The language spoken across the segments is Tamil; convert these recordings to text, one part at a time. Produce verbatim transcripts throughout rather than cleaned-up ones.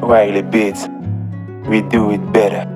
Wiley Beats, we do it better.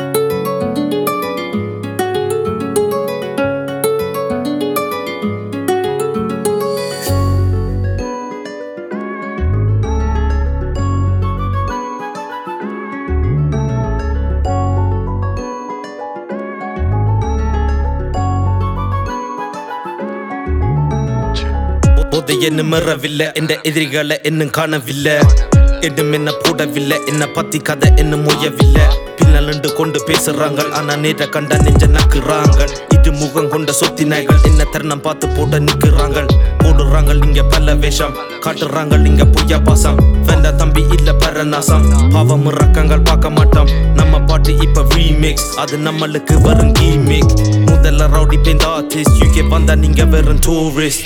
போதை என்ன மறவில்லை என்ற எதிரிகளை இன்னும் காணவில்லை இன்னும் என்ன போடவில்லை என்ன பத்தி கதை இன்னும் மொய்யவில்லை பின்னலண்டு கொண்டு பேசுறாங்க ஆனா நேர கண்டா நெஞ்ச நக்குறாங்க இது முகம் கொண்ட சொத்தி நாய்கள் என்ன தருணம் பார்த்து போட நிக்கிறாங்க போடுறாங்க இங்க பல வேஷம் காட்டுறாங்க இங்க பொய்யா பாசம் வேண்டா தம்பி இல்ல பரநாசம் பாவம் ரக்கங்கள் பார்க்க மாட்டோம் நம்ம பாட்டு இப்ப ரீமிக்ஸ் அது நம்மளுக்கு வரும் கீமிக் முதல்ல ரவுடி பேந்த ஆர்டிஸ்ட் யூகே வந்தா நீங்க வெறும் டூரிஸ்ட்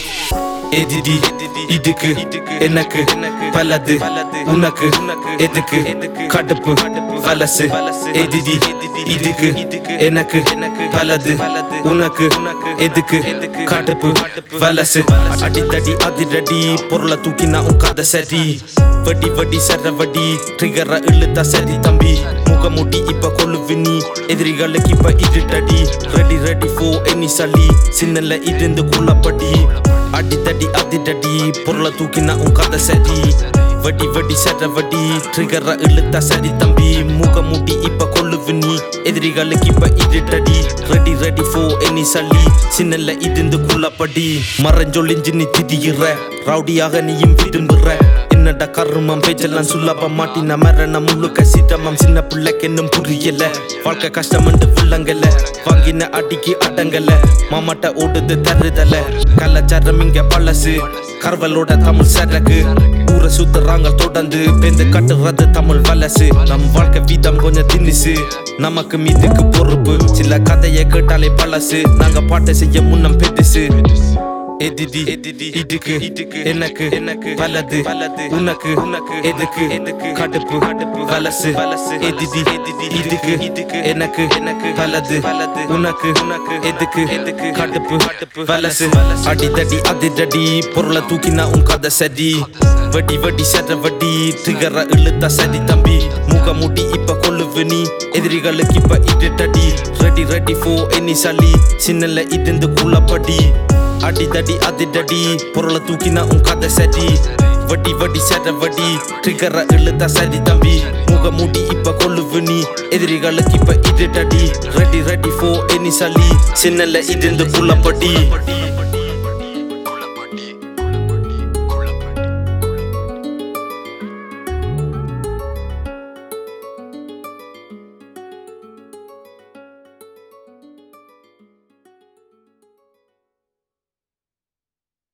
எதிரி இதுக்கு எனக்கு பலது உனக்கு எதுக்கு கடுப்பு வலசு எதிரி இதுக்கு எனக்கு பலது உனக்கு எதுக்கு கடுப்பு வலசு அடித்தடி அதிரடி பொருளை தூக்கினா உன் கதை சரி வடி வடி சரவடி ட்ரிகரை இழுத்தா சரி தம்பி முகமுடி இப்ப கொள்ளுவி நீ எதிரிகளுக்கு இப்ப இருட்டடி ரெடி ரெடி ஃபோ எனி சளி சின்னல இருந்து குள்ளப்படி அடித்தடி அதிரடி பொருளை தூக்கினா உன் கதை சரி வடி வடி சரவடி ட்ரிகரை இழுத்தா சரி தம்பி முகமுடி இப்ப கொள்ளுவி நீ எதிரிகளுக்கு இப்ப இருட்டடி ரெடி ரெடி ஃபோ எனி சளி சின்னல இருந்து குள்ளப்படி மறைஞ்சொழிஞ்சு நீ திடீர ரவுடியாக நீயும் விரும்புற என்னடா கருமம் பேச்செல்லாம் சுல்லாப்ப மாட்டின மரண முழுக்க சிரமம் சின்ன பிள்ளைக்கு இன்னும் புரியல வாழ்க்கை கஷ்டம் என்று வில்லங்கல வாங்கின அடிக்கு அடங்கல மாமாட்ட ஓடுது தருதல கலாச்சாரம் இங்க பழசு கர்வலோட தமிழ் சரக்கு ஊரை சுத்துறாங்க தொடர்ந்து பேந்து கட்டுறது தமிழ் வலசு நம் வாழ்க்கை வீதம் கொஞ்சம் திணிசு நமக்கு மீதுக்கு பொறுப்பு சில கதையை கேட்டாலே பழசு நாங்க பாட்டை செய்ய முன்னம் பெருசு எதிரி இதுக்கு எனக்கு பலது உனக்கு எதுக்கு கடுப்பு வலசு எதிரி இதுக்கு எனக்கு பலது உனக்கு எதுக்கு கடுப்பு வலசு அடித்தடி அதிரடி பொருளை தூக்கினா உன் கதை சரி வடி வடி சரவடி ட்ரிகரை இழுத்தா சரி தம்பி முகமுடி இப்ப கொள்ளுவி நீ எதிரிகளுக்கு இப்ப இருட்டடி ரெடி ரெடி ஃபோ எனி சளி சின்னல இருந்து குள்ளப்படி அடிதடி அதிரடி பொருளை தூக்கினா உன் கதை சரி வடி வடி சரவடி ட்ரிகரை இழுத்தா சரி தம்பி முகமுடி இப்ப கொள்ளுவி நீ எதிரிகளுக்கு இப்ப இருட்டடி ரெடி ரெடி ஃபோ எனி சளி சின்னல இருந்து குள்ளப்படி